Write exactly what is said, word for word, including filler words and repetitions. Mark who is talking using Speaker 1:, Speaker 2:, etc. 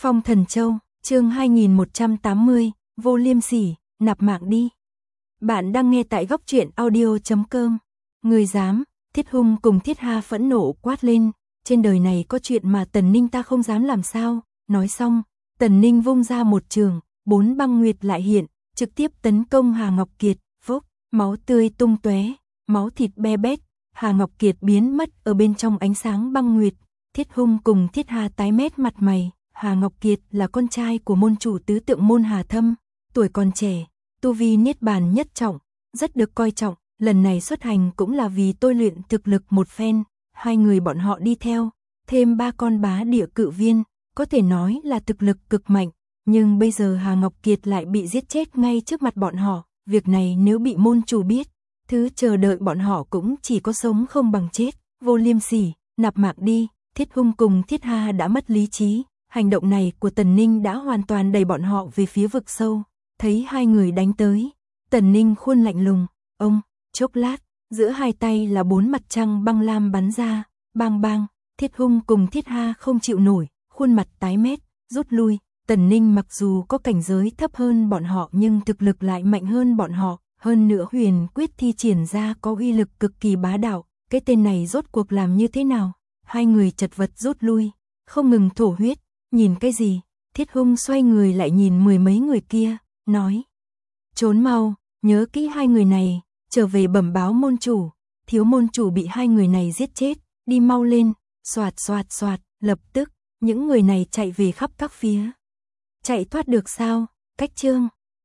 Speaker 1: Phong Thần Châu, chương hai nghìn một trăm tám mươi, Vô Liêm Sỉ, nạp mạng đi. Bạn đang nghe tại góc truyện audio chấm com. Người dám, Thiết Hung cùng Thiết Ha phẫn nộ quát lên, trên đời này có chuyện mà Tần Ninh ta không dám làm sao. Nói xong, Tần Ninh vung ra một trường, bốn băng nguyệt lại hiện, trực tiếp tấn công Hà Ngọc Kiệt, phốc, máu tươi tung tóe, máu thịt be bét, Hà Ngọc Kiệt biến mất ở bên trong ánh sáng băng nguyệt. Thiết Hung cùng Thiết Ha tái mét mặt mày. Hà Ngọc Kiệt là con trai của môn chủ tứ tượng môn Hà Thâm, tuổi còn trẻ, tu vi niết bàn nhất trọng, rất được coi trọng, lần này xuất hành cũng là vì tôi luyện thực lực một phen, hai người bọn họ đi theo, thêm ba con bá địa cự viên, có thể nói là thực lực cực mạnh, nhưng bây giờ Hà Ngọc Kiệt lại bị giết chết ngay trước mặt bọn họ, việc này nếu bị môn chủ biết, thứ chờ đợi bọn họ cũng chỉ có sống không bằng chết. Vô Liêm Sỉ, nạp mạng đi. Thiết Hung cùng Thiết Ha đã mất lý trí. Hành động này của Tần Ninh đã hoàn toàn đẩy bọn họ về phía vực sâu. Thấy hai người đánh tới, Tần Ninh khuôn lạnh lùng, ông, chốc lát, giữa hai tay là bốn mặt trăng băng lam bắn ra, bang bang. Thiết Hung cùng Thiết Ha không chịu nổi, khuôn mặt tái mét, rút lui. Tần Ninh mặc dù có cảnh giới thấp hơn bọn họ nhưng thực lực lại mạnh hơn bọn họ, hơn nữa huyền quyết thi triển ra có uy lực cực kỳ bá đạo. Cái tên này rốt cuộc làm như thế nào? Hai người chật vật rút lui, không ngừng thổ huyết. Nhìn cái gì? Thiết Hung xoay người lại nhìn mười mấy người kia, nói. Trốn mau, nhớ kỹ hai người này, trở về bẩm báo môn chủ, thiếu môn chủ bị hai người này giết chết, đi mau lên, xoạt xoạt xoạt, lập tức, những người này chạy về khắp các phía. Chạy thoát được sao? Cách chương,